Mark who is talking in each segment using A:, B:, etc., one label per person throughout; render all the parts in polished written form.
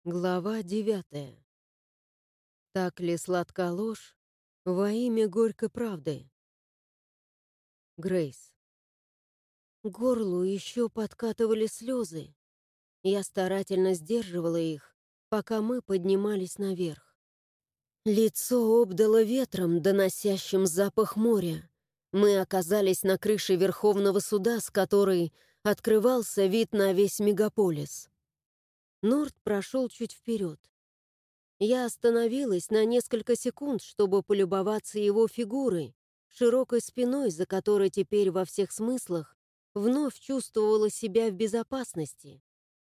A: Глава 9. Так ли сладка ложь во имя горькой правды? Грейс. К горлу еще подкатывали слезы. Я старательно сдерживала их, пока мы поднимались наверх. Лицо обдало ветром, доносящим запах моря. Мы оказались на крыше Верховного суда, с которой открывался вид на весь мегаполис. Норт прошел чуть вперед. Я остановилась на несколько секунд, чтобы полюбоваться его фигурой, широкой спиной, за которой теперь во всех смыслах вновь чувствовала себя в безопасности.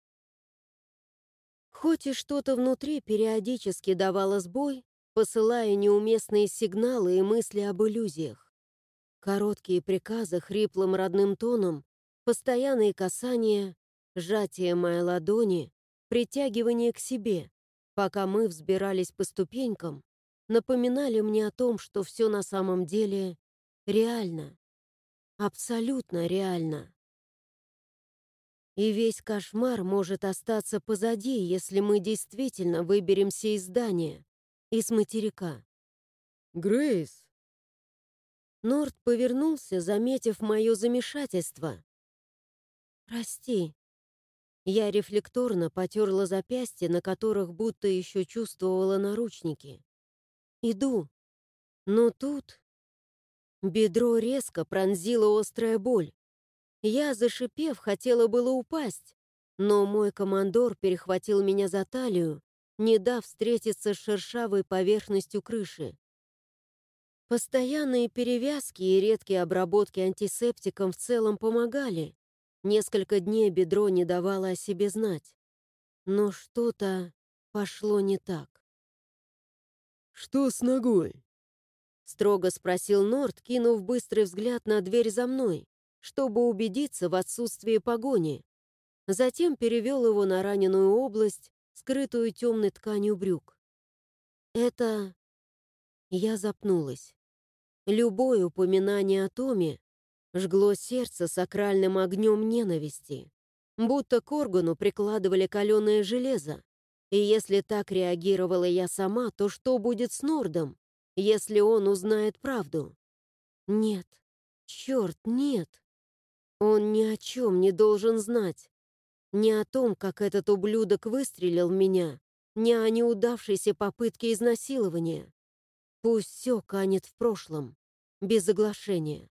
A: Хоть и что-то внутри периодически давало сбой, посылая неуместные сигналы и мысли об иллюзиях. Короткие приказы хриплым родным тоном, постоянные касания, сжатие моей ладони, притягивание к себе, пока мы взбирались по ступенькам, напоминали мне о том, что все на самом деле реально, абсолютно реально. И весь кошмар может остаться позади, если мы действительно выберемся из здания, из материка.
B: Грейс,
A: Норт повернулся, заметив мое замешательство. «Прости». Я рефлекторно потерла запястья, на которых будто еще чувствовала наручники. «Иду». Но тут бедро резко пронзила острая боль. Я, зашипев, хотела было упасть, но мой командор перехватил меня за талию, не дав встретиться с шершавой поверхностью крыши. Постоянные перевязки и редкие обработки антисептиком в целом помогали. Несколько дней бедро не давало о себе знать. Но что-то пошло не так.
B: что с ногой?
A: Строго спросил Норт, кинув быстрый взгляд на дверь за мной, чтобы убедиться в отсутствии погони. Затем перевел его на раненую область, скрытую темной тканью брюк. Это... Я запнулась. Любое упоминание о Томе жгло сердце сакральным огнем ненависти, будто к органу прикладывали каленое железо. И если так реагировала я сама, то что будет с Нордом, если он узнает правду? Нет, черт, нет. Он ни о чем не должен знать. Ни о том, как этот ублюдок выстрелил в меня, ни о неудавшейся попытке изнасилования. Пусть все канет в прошлом, без оглашения.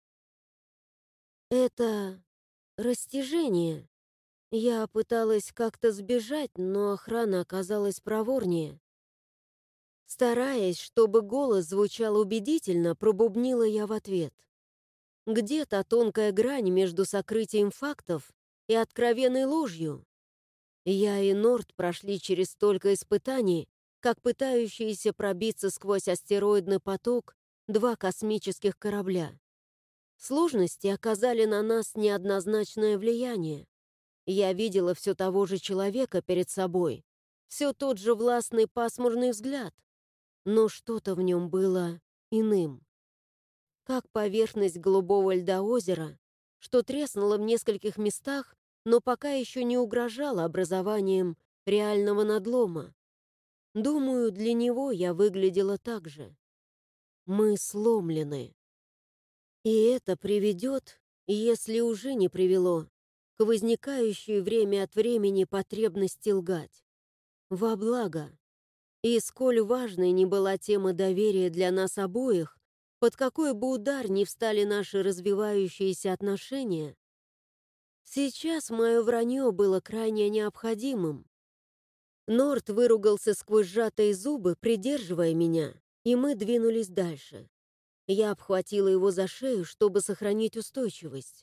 A: Это растяжение. Я пыталась как-то сбежать, но охрана оказалась проворнее. Стараясь, чтобы голос звучал убедительно, пробубнила я в ответ. Где-то тонкая грань между сокрытием фактов и откровенной ложью. Я и Норт прошли через столько испытаний, как пытающиеся пробиться сквозь астероидный поток два космических корабля. Сложности оказали на нас неоднозначное влияние. Я видела все того же человека перед собой, все тот же властный пасмурный взгляд, но что-то в нем было иным. Как поверхность голубого льда озера, что треснуло в нескольких местах, но пока еще не угрожало образованием реального надлома. Думаю, для него я выглядела так же. Мы сломлены. И это приведет, если уже не привело, к возникающей время от времени потребности лгать. Во благо. И сколь важной ни была тема доверия для нас обоих, под какой бы удар ни встали наши развивающиеся отношения, сейчас мое вранье было крайне необходимым. Норт выругался сквозь сжатые зубы, придерживая меня, и мы двинулись дальше. Я обхватила его за шею, чтобы сохранить устойчивость.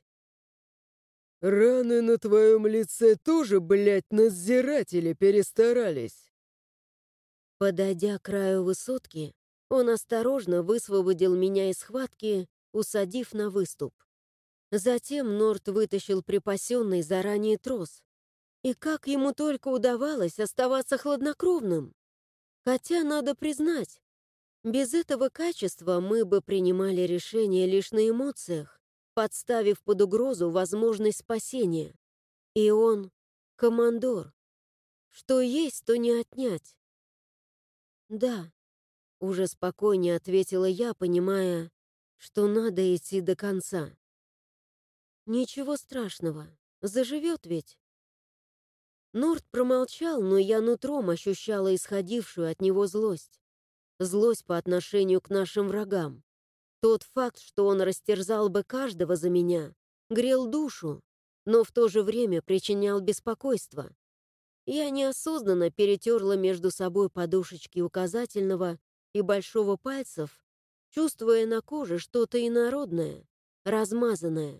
B: Раны на твоем лице тоже, блядь, надзиратели перестарались.
A: Подойдя к краю высотки, он осторожно высвободил меня из схватки, усадив на выступ. Затем Норт вытащил припасенный заранее трос. И как ему только удавалось оставаться хладнокровным. Хотя, надо признать, без этого качества мы бы принимали решения лишь на эмоциях, подставив под угрозу возможность спасения. И он — командор. Что есть, то не отнять. Да, уже спокойнее ответила я, понимая, что надо идти до конца. Ничего страшного, заживет ведь. Норд промолчал, но я нутром ощущала исходившую от него злость. Злость по отношению к нашим врагам. Тот факт, что он растерзал бы каждого за меня, грел душу, но в то же время причинял беспокойство. Я неосознанно перетерла между собой подушечки указательного и большого пальцев, чувствуя на коже что-то инородное, размазанное.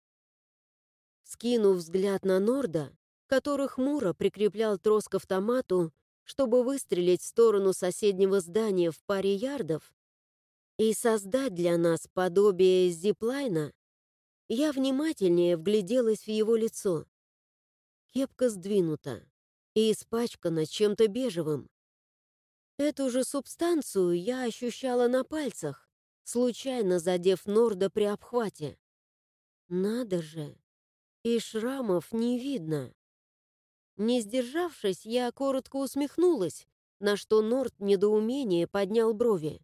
A: Скинув взгляд на Норда, который хмуро прикреплял трос к автомату, чтобы выстрелить в сторону соседнего здания в паре ярдов и создать для нас подобие зиплайна, я внимательнее вгляделась в его лицо. Кепка сдвинута и испачкана чем-то бежевым. Эту же субстанцию я ощущала на пальцах, случайно задев Норда при обхвате. Надо же, и шрамов не видно. Не сдержавшись, я коротко усмехнулась, на что Норд недоумение поднял брови.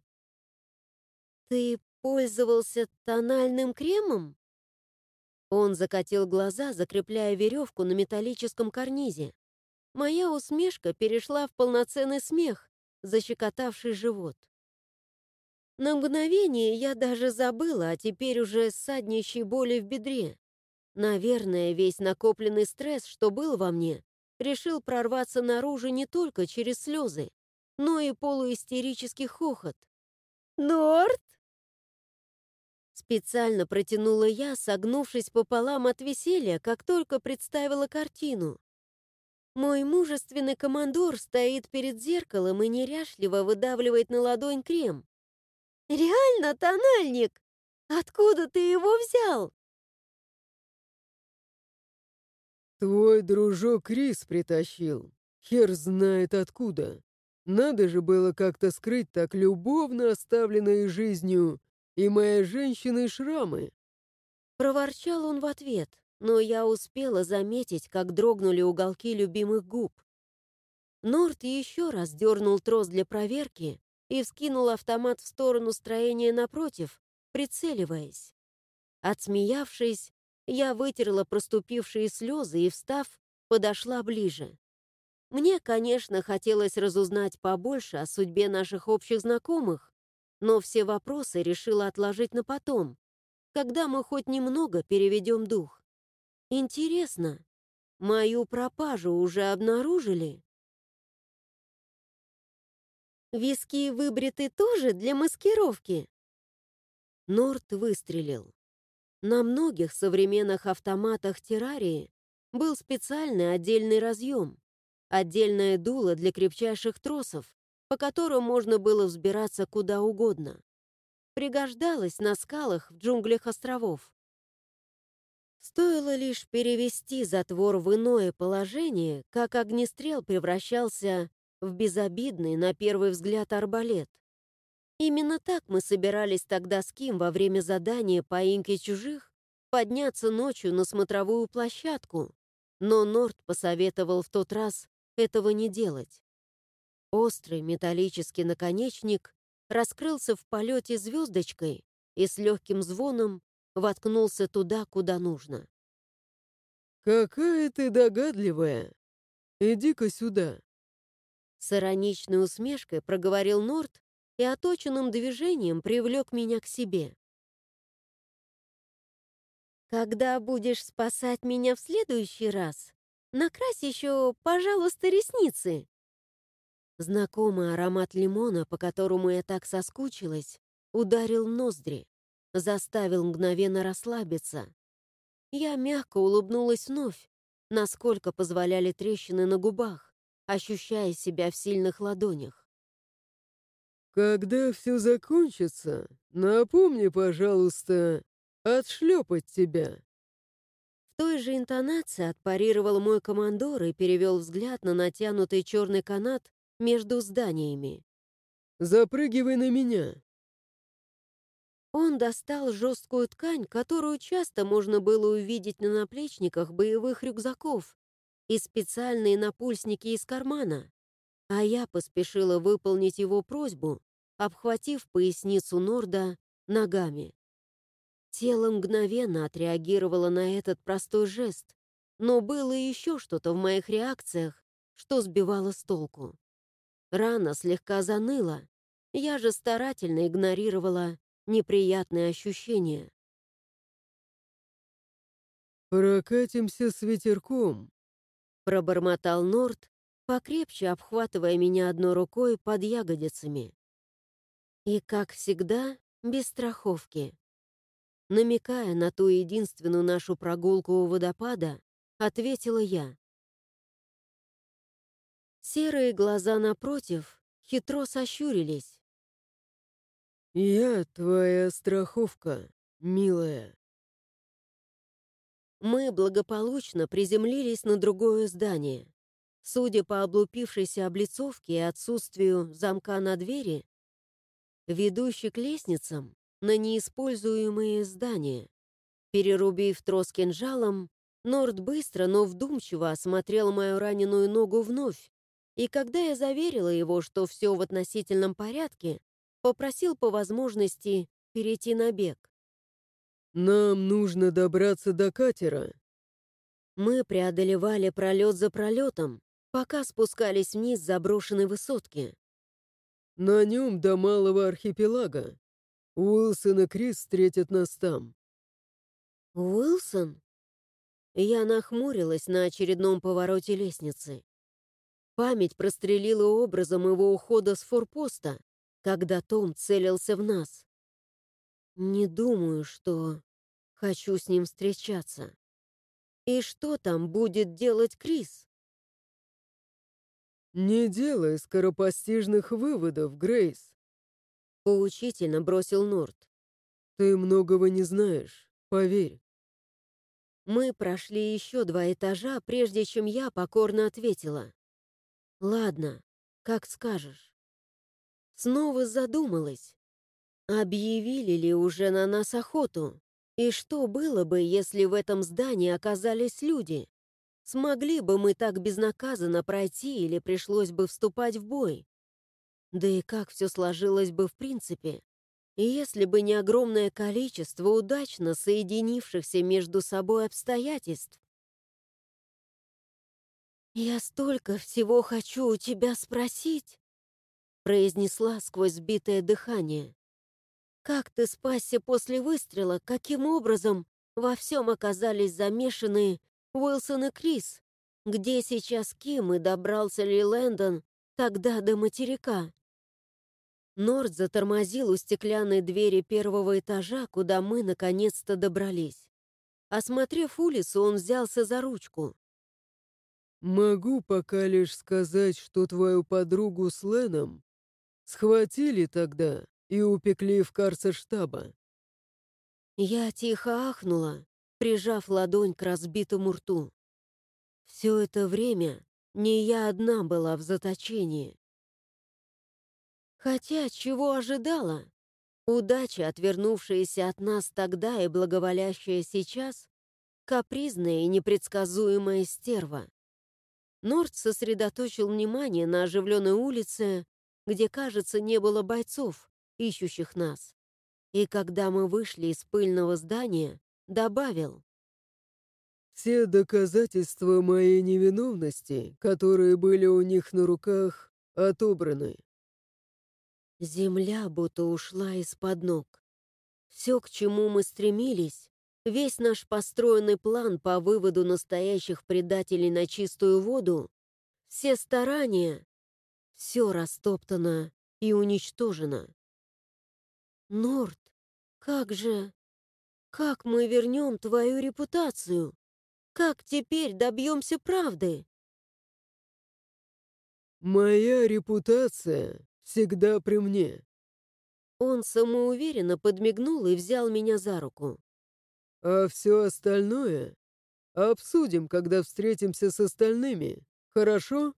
A: «Ты пользовался тональным кремом?» Он закатил глаза, закрепляя веревку на металлическом карнизе. Моя усмешка перешла в полноценный смех, защекотавший живот. На мгновение я даже забыла о теперь уже ссаднищей боли в бедре. Наверное, весь накопленный стресс, что был во мне, решил прорваться наружу не только через слезы, но и полуистерический хохот. «Норд!» Специально протянула я, согнувшись пополам от веселья, как только представила картину. Мой мужественный командор стоит перед зеркалом и неряшливо выдавливает на ладонь крем. «Реально тональник! Откуда ты его взял?»
B: Твой дружок Крис притащил. Хер знает откуда. Надо же было как-то скрыть так любовно оставленные жизнью и моей женщиной шрамы.
A: Проворчал он в ответ, но я успела заметить, как дрогнули уголки любимых губ. Норд еще раз дернул трос для проверки и вскинул автомат в сторону строения напротив, прицеливаясь. Отсмеявшись, я вытерла проступившие слезы и, встав, подошла ближе. Мне, конечно, хотелось разузнать побольше о судьбе наших общих знакомых, но все вопросы решила отложить на потом, когда мы хоть немного переведем дух. Интересно, мою пропажу уже обнаружили? Виски выбриты тоже для маскировки? Норд выстрелил. На многих современных автоматах террарии был специальный отдельный разъем, отдельное дуло для крепчайших тросов, по которым можно было взбираться куда угодно. Пригождалось на скалах в джунглях островов. Стоило лишь перевести затвор в иное положение, как огнестрел превращался в безобидный, на первый взгляд, арбалет. Именно так мы собирались тогда с Ким во время задания поимки чужих подняться ночью на смотровую площадку, но Норд посоветовал в тот раз этого не делать. Острый металлический наконечник раскрылся в полете звездочкой и с легким звоном воткнулся туда, куда нужно.
B: «Какая ты догадливая! Иди-ка сюда!»
A: С ироничной усмешкой проговорил Норд и оточенным движением привлек меня к себе. «Когда будешь спасать меня в следующий раз, накрась еще, пожалуйста, ресницы». Знакомый аромат лимона, по которому я так соскучилась, ударил в ноздри, заставил мгновенно расслабиться. Я мягко улыбнулась вновь, насколько позволяли трещины на губах, ощущая себя в сильных ладонях.
B: «Когда все закончится, напомни, пожалуйста, отшлепать тебя».
A: В той же интонации отпарировал мой командор и перевел взгляд на натянутый черный канат между зданиями.
B: «Запрыгивай на меня».
A: Он достал жесткую ткань, которую часто можно было увидеть на наплечниках боевых рюкзаков, и специальные напульсники из кармана, а я поспешила выполнить его просьбу, обхватив поясницу Норда ногами. Тело мгновенно отреагировало на этот простой жест, но было еще что-то в моих реакциях, что сбивало с толку. Рана слегка заныла, я же старательно игнорировала неприятные ощущения.
B: «Прокатимся с ветерком»,
A: — пробормотал Норд, покрепче обхватывая меня одной рукой под ягодицами. И, как всегда, без страховки. Намекая на ту единственную нашу прогулку у водопада, ответила я. Серые глаза напротив хитро сощурились.
B: «Я твоя страховка, милая».
A: Мы благополучно приземлились на другое здание. Судя по облупившейся облицовке и отсутствию замка на двери, ведущий к лестницам на неиспользуемые здания. Перерубив трос кинжалом, Норд быстро, но вдумчиво осмотрел мою раненую ногу вновь, и когда я заверила его, что все в относительном порядке, попросил по возможности перейти на бег.
B: «Нам нужно добраться до катера».
A: Мы преодолевали пролет за пролетом, пока спускались вниз с заброшенной высотки.
B: «На нем до малого архипелага. Уилсон и Крис встретят нас там».
A: «Уилсон?» Я нахмурилась на очередном повороте лестницы. Память прострелила образом его ухода с форпоста, когда Том целился в нас. Не думаю, что хочу с ним встречаться. И что там будет делать Крис?
B: «Не делай скоропостижных выводов, Грейс.
A: Поучительно бросил Норд.
B: Ты многого не знаешь, поверь».
A: Мы прошли еще 2 этажа, прежде чем я покорно ответила. «Ладно, как скажешь». Снова задумалась. Объявили ли уже на нас охоту? И что было бы, если в этом здании оказались люди? Смогли бы мы так безнаказанно пройти или пришлось бы вступать в бой? Да и как все сложилось бы в принципе, если бы не огромное количество удачно соединившихся между собой обстоятельств? «Я столько всего хочу у тебя спросить», произнесла сквозь сбитое дыхание. «Как ты спасся после выстрела? Каким образом во всем оказались замешаны Уилсон и Крис? Где сейчас Ким и добрался ли Лэндон тогда до материка?» Норд затормозил у стеклянной двери первого этажа, куда мы наконец-то добрались. Осмотрев улицу, он взялся за ручку.
B: «Могу пока лишь сказать, что твою подругу с Леном схватили тогда и упекли в карцер штаба».
A: Я тихо ахнула, прижав ладонь к разбитому рту. Все это время не я одна была в заточении. Хотя чего ожидала? Удача, отвернувшаяся от нас тогда и благоволящая сейчас, капризная и непредсказуемая стерва. Норд сосредоточил внимание на оживленной улице, где, кажется, не было бойцов, ищущих нас. И когда мы вышли из пыльного здания, добавил:
B: «Все доказательства моей невиновности, которые были у них на руках, отобраны».
A: земля будто ушла из-под ног. Все, к чему мы стремились, весь наш построенный план по выводу настоящих предателей на чистую воду, все старания, все растоптано и уничтожено. Норд, как же... Как мы вернем твою репутацию? Как теперь добьемся правды?
B: «Моя репутация всегда при мне.
A: Он самоуверенно подмигнул и взял меня за руку.
B: А все остальное обсудим, когда встретимся с остальными, хорошо?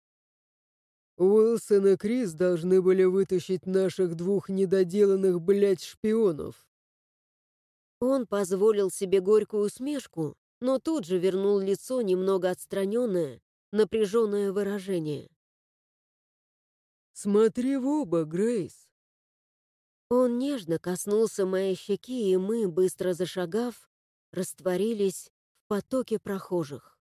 B: Уилсон и Крис должны были вытащить наших двух недоделанных, блядь, шпионов».
A: Он позволил себе горькую усмешку, но тут же вернул лицо немного отстраненное, напряженное выражение.
B: «Смотри в оба, Грейс!»
A: Он нежно коснулся моей щеки, и мы, быстро зашагав, растворились в потоке прохожих.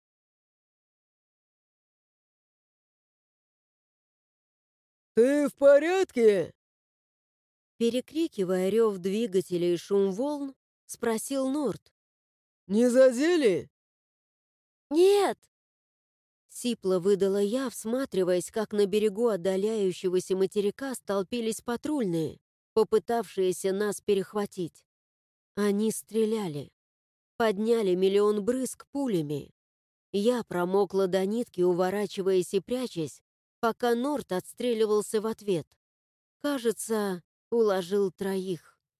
B: «Ты в порядке?»
A: Перекрикивая рев двигателя и шум волн, спросил Норт.
B: «Не задели?»
A: «Нет!» Сипло выдала я, всматриваясь, как на берегу отдаляющегося материка столпились патрульные, попытавшиеся нас перехватить. Они стреляли. Подняли миллион брызг пулями. Я промокла до нитки, уворачиваясь и прячась, пока Норт отстреливался в ответ. Кажется, уложил 3.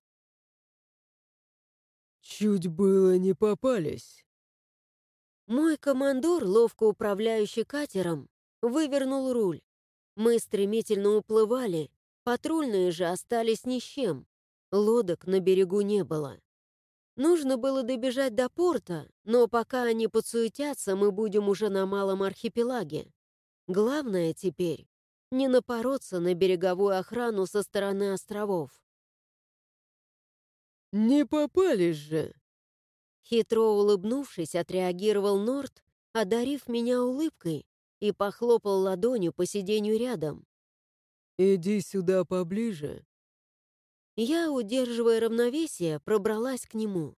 B: «Чуть было не попались».
A: Мой командор, ловко управляющий катером, вывернул руль. Мы стремительно уплывали, патрульные же остались ни с чем. Лодок на берегу не было. Нужно было добежать до порта, но пока они подсуетятся, мы будем уже на малом архипелаге. Главное теперь — не напороться на береговую охрану со стороны островов.
B: «Не попались же!»
A: Хитро улыбнувшись, отреагировал Норт, одарив меня улыбкой, и похлопал ладонью по сиденью рядом.
B: «Иди сюда поближе».
A: Я, удерживая равновесие, пробралась к нему.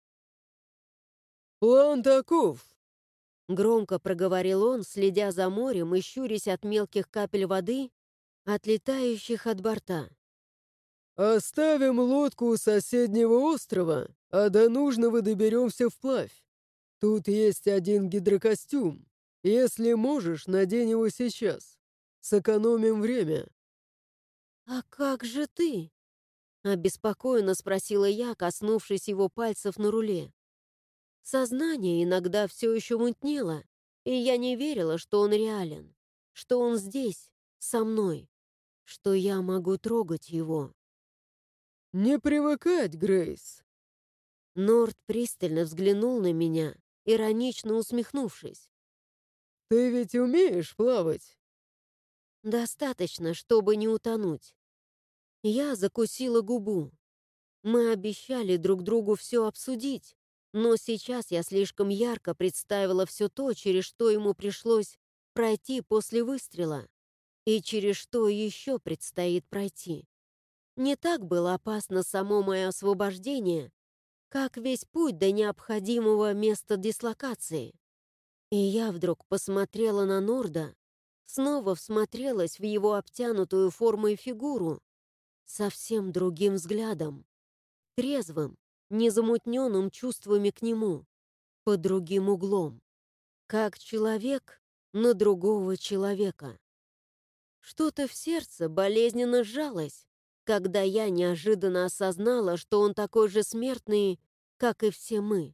B: «План таков!»
A: Громко проговорил он, следя за морем и щурясь от мелких капель воды, отлетающих от борта.
B: «Оставим лодку у соседнего острова, а до нужного доберемся вплавь. Тут есть один гидрокостюм. Если можешь, надень его сейчас. Сэкономим время».
A: «А как же ты?» — обеспокоенно спросила я, коснувшись его пальцев на руле. Сознание иногда все еще мутнело, и я не верила, что он реален, что он здесь, со мной, что я могу трогать его.
B: «Не привыкать, Грейс».
A: Норт пристально взглянул на меня, иронично усмехнувшись.
B: «Ты ведь умеешь плавать?»
A: «Достаточно, чтобы не утонуть». Я закусила губу. Мы обещали друг другу все обсудить, но сейчас я слишком ярко представила все то, через что ему пришлось пройти после выстрела, и через что еще предстоит пройти. Не так было опасно само мое освобождение, как весь путь до необходимого места дислокации. И я вдруг посмотрела на Норда, снова всмотрелась в его обтянутую формой фигуру, совсем другим взглядом, трезвым, незамутненным чувствами к нему, под другим углом, как человек на другого человека. Что-то в сердце болезненно сжалось, когда я неожиданно осознала, что он такой же смертный, как и все мы.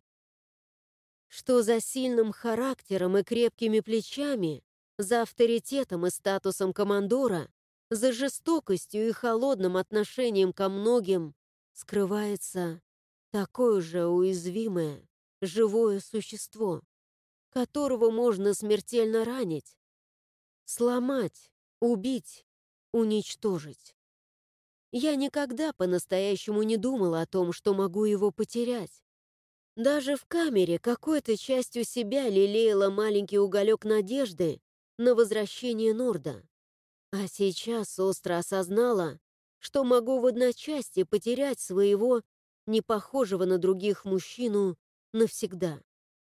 A: Что за сильным характером и крепкими плечами, за авторитетом и статусом командора, за жестокостью и холодным отношением ко многим скрывается такое же уязвимое, живое существо, которого можно смертельно ранить, сломать, убить, уничтожить. Я никогда по-настоящему не думала о том, что могу его потерять. Даже в камере какой-то частью себя лелеяла маленький уголек надежды на возвращение Норда. А сейчас остро осознала, что могу в одночасье потерять своего, не похожего на других мужчину, навсегда.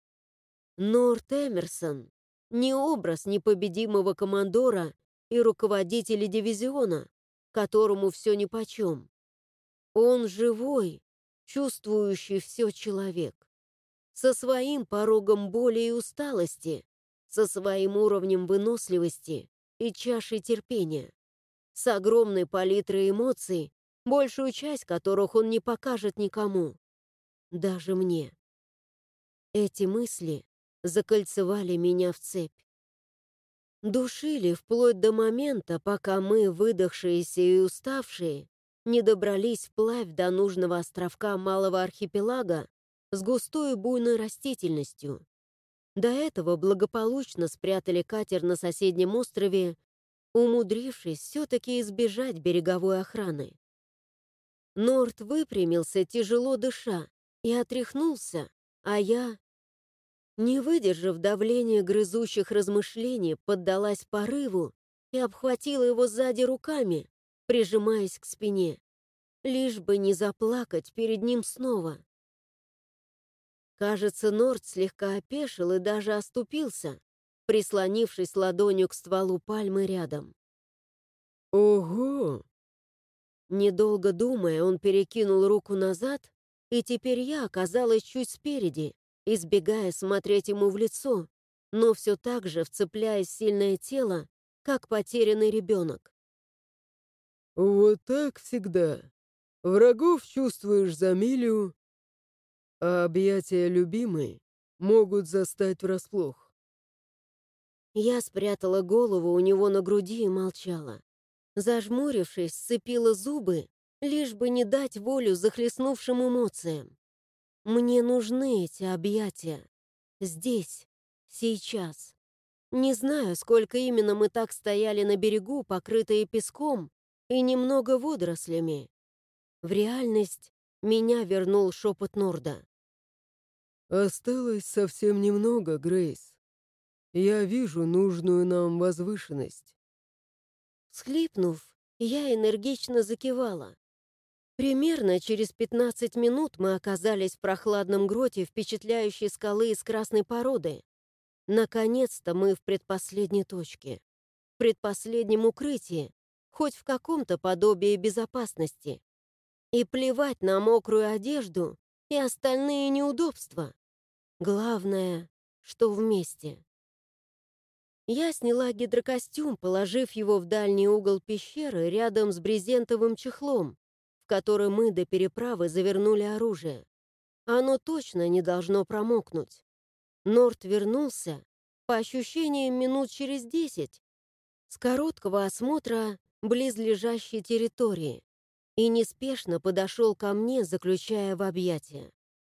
A: Норт Эмерсон — не образ непобедимого командора и руководителя дивизиона, которому все нипочем. Он живой, чувствующий все человек, со своим порогом боли и усталости, со своим уровнем выносливости и чашей терпения, с огромной палитрой эмоций, большую часть которых он не покажет никому, даже мне. Эти мысли закольцевали меня в цепь. Душили вплоть до момента, пока мы, выдохшиеся и уставшие, не добрались вплавь до нужного островка малого архипелага, с густой буйной растительностью. До этого благополучно спрятали катер на соседнем острове, умудрившись все-таки избежать береговой охраны. Норт выпрямился, тяжело дыша, и отряхнулся, а я, не выдержав давления грызущих размышлений, поддалась порыву и обхватила его сзади руками, прижимаясь к спине, лишь бы не заплакать перед ним снова. Кажется, Норт слегка опешил и даже оступился, прислонившись ладонью к стволу пальмы рядом.
B: Ого!
A: Недолго думая, он перекинул руку назад, и теперь я оказалась чуть спереди, избегая смотреть ему в лицо, но все так же вцепляясь в сильное тело, как потерянный ребенок.
B: Вот так всегда. Врагов чувствуешь за милю, а объятия любимой могут застать врасплох.
A: Я спрятала голову у него на груди и молчала. Зажмурившись, сцепила зубы, лишь бы не дать волю захлестнувшим эмоциям. Мне нужны эти объятия. Здесь, сейчас. Не знаю, сколько именно мы так стояли на берегу, покрытые песком и немного водорослями. В реальность меня вернул шепот Норда.
B: Осталось совсем немного, Грейс. Я вижу нужную нам возвышенность.
A: Всхлипнув, я энергично закивала. Примерно через 15 минут мы оказались в прохладном гроте впечатляющей скалы из красной породы. Наконец-то мы в предпоследней точке. В предпоследнем укрытии, хоть в каком-то подобии безопасности. И плевать на мокрую одежду и остальные неудобства. Главное, что вместе. Я сняла гидрокостюм, положив его в дальний угол пещеры рядом с брезентовым чехлом, в который мы до переправы завернули оружие. Оно точно не должно промокнуть. Норт вернулся, по ощущениям, минут через 10, с короткого осмотра близлежащей территории, и неспешно подошел ко мне, заключая в объятия.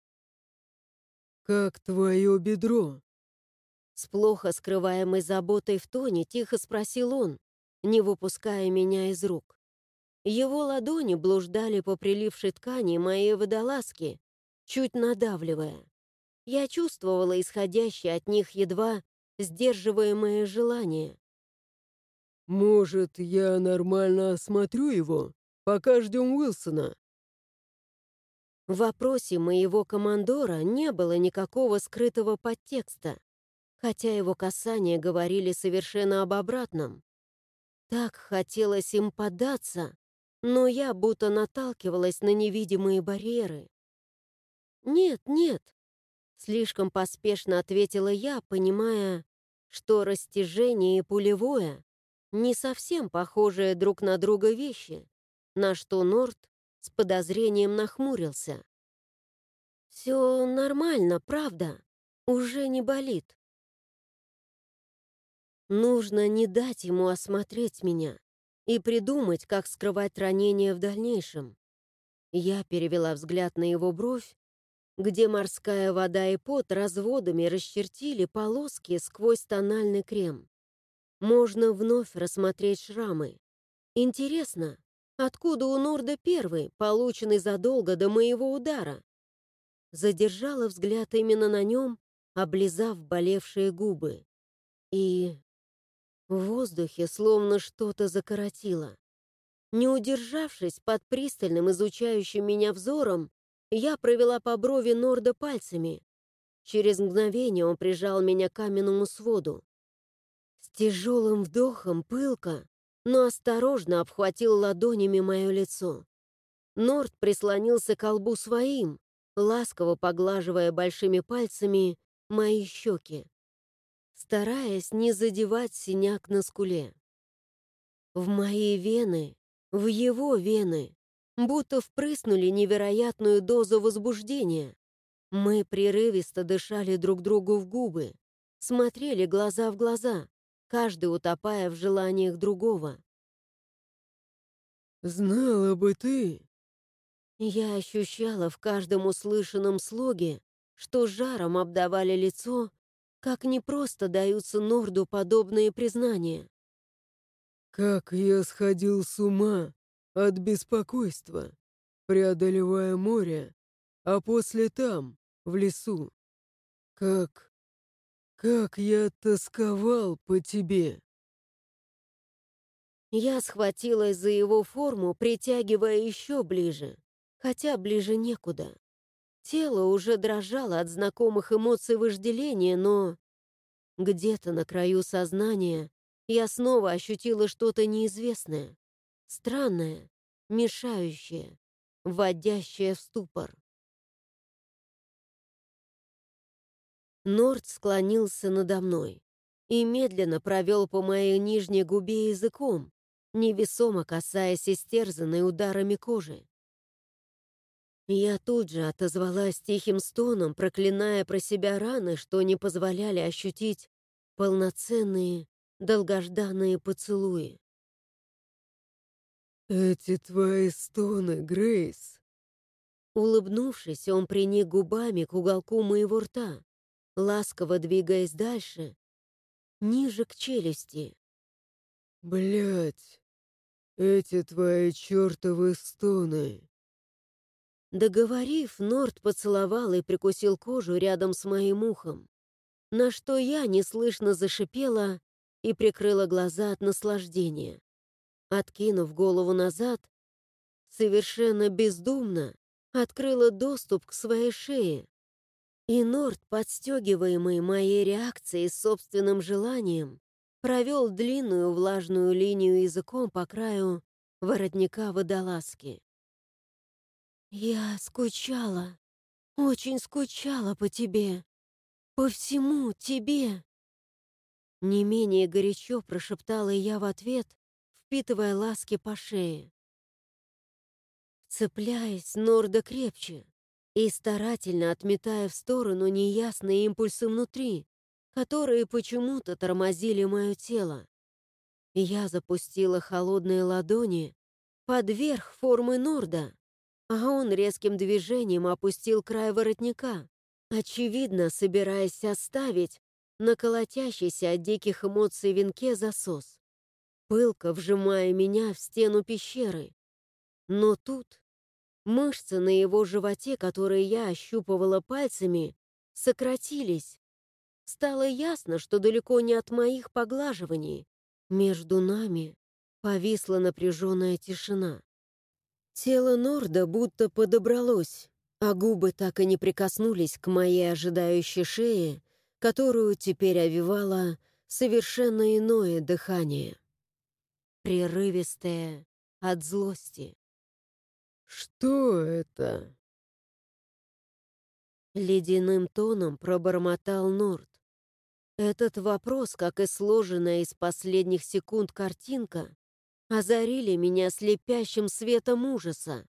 B: Как твое бедро?
A: С плохо скрываемой заботой в тоне тихо спросил он, не выпуская меня из рук. Его ладони блуждали по прилившей ткани моей водолазки, чуть надавливая. Я чувствовала исходящее от них едва сдерживаемое желание.
B: Может, я нормально осмотрю его, пока ждем Уилсона?
A: В вопросе моего командора не было никакого скрытого подтекста, хотя его касания говорили совершенно об обратном. Так хотелось им поддаться, но я будто наталкивалась на невидимые барьеры. «Нет, нет», — слишком поспешно ответила я, понимая, что растяжение и пулевое не совсем похожие друг на друга вещи, на что Норт с подозрением нахмурился. «Все нормально, правда, уже не болит». Нужно не дать ему осмотреть меня и придумать, как скрывать ранение в дальнейшем. Я перевела взгляд на его бровь, где морская вода и пот разводами расчертили полоски сквозь тональный крем. Можно вновь рассмотреть шрамы. Интересно, откуда у Норда первый, полученный задолго до моего удара? Задержала взгляд именно на нем, облизав болевшие губы. И в воздухе словно что-то закоротило. Не удержавшись под пристальным изучающим меня взором, я провела по брови Норда пальцами. Через мгновение он прижал меня к каменному своду. С тяжелым вдохом пылко, но осторожно обхватил ладонями мое лицо. Норд прислонился к колбу своим, ласково поглаживая большими пальцами мои щеки, стараясь не задевать синяк на скуле. В мои вены, в его вены, будто впрыснули невероятную дозу возбуждения. Мы прерывисто дышали друг другу в губы, смотрели глаза в глаза, каждый утопая в желаниях другого.
B: Знала бы ты.
A: Я ощущала в каждом услышанном слоге что жаром обдавали лицо, как непросто даются Норду подобные признания.
B: Как я сходил с ума от беспокойства, преодолевая море, а после там, в лесу. Как... как я тосковал по тебе.
A: Я схватилась за его форму, притягивая еще ближе, хотя ближе некуда. Тело уже дрожало от знакомых эмоций вожделения, но где-то на краю сознания я снова ощутила что-то неизвестное, странное, мешающее, вводящее в ступор. Норд склонился надо мной и медленно провел по моей нижней губе языком, невесомо касаясь истерзанной ударами кожи. Я тут же отозвалась тихим стоном, проклиная про себя раны, что не позволяли ощутить полноценные, долгожданные поцелуи.
B: Эти твои стоны, Грейс.
A: Улыбнувшись, он приник губами к уголку моего рта, ласково двигаясь дальше, ниже к челюсти.
B: Блять, эти твои чертовы стоны.
A: Договорив, Норд поцеловал и прикусил кожу рядом с моим ухом, на что я неслышно зашипела и прикрыла глаза от наслаждения. Откинув голову назад, совершенно бездумно открыла доступ к своей шее, и Норд, подстегиваемый моей реакцией с собственным желанием, провел длинную влажную линию языком по краю воротника водолазки. «Я скучала, очень скучала по тебе, по всему тебе!» Не менее горячо прошептала я в ответ, впитывая ласки по шее. Цепляясь Норда крепче и старательно отметая в сторону неясные импульсы внутри, которые почему-то тормозили мое тело. Я запустила холодные ладони под верх формы Норда, а он резким движением опустил край воротника, очевидно, собираясь оставить на колотящейся от диких эмоций венке засос, пылко вжимая меня в стену пещеры. Но тут мышцы на его животе, которые я ощупывала пальцами, сократились. Стало ясно, что далеко не от моих поглаживаний. Между нами повисла напряженная тишина. Тело Норда будто подобралось, а губы так и не прикоснулись к моей ожидающей шее, которую теперь овевало совершенно иное дыхание. Прерывистое от злости.
B: Что это?
A: Ледяным тоном пробормотал Норд. Этот вопрос, как и сложенная из последних секунд картинка, озарили меня слепящим светом ужаса.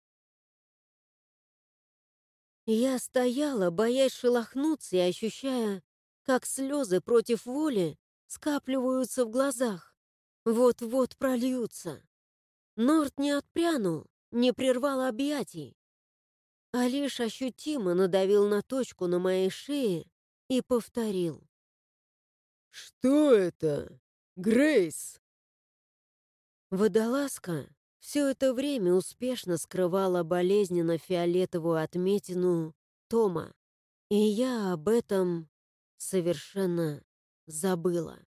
A: Я стояла, боясь шелохнуться и ощущая, как слезы против воли скапливаются в глазах, вот-вот прольются. Норд не отпрянул, не прервал объятий, а лишь ощутимо надавил на точку на моей шее и повторил.
B: Что это? Грейс!
A: Водолазка все это время успешно скрывала болезненно-фиолетовую отметину Тома, и я об этом совершенно забыла.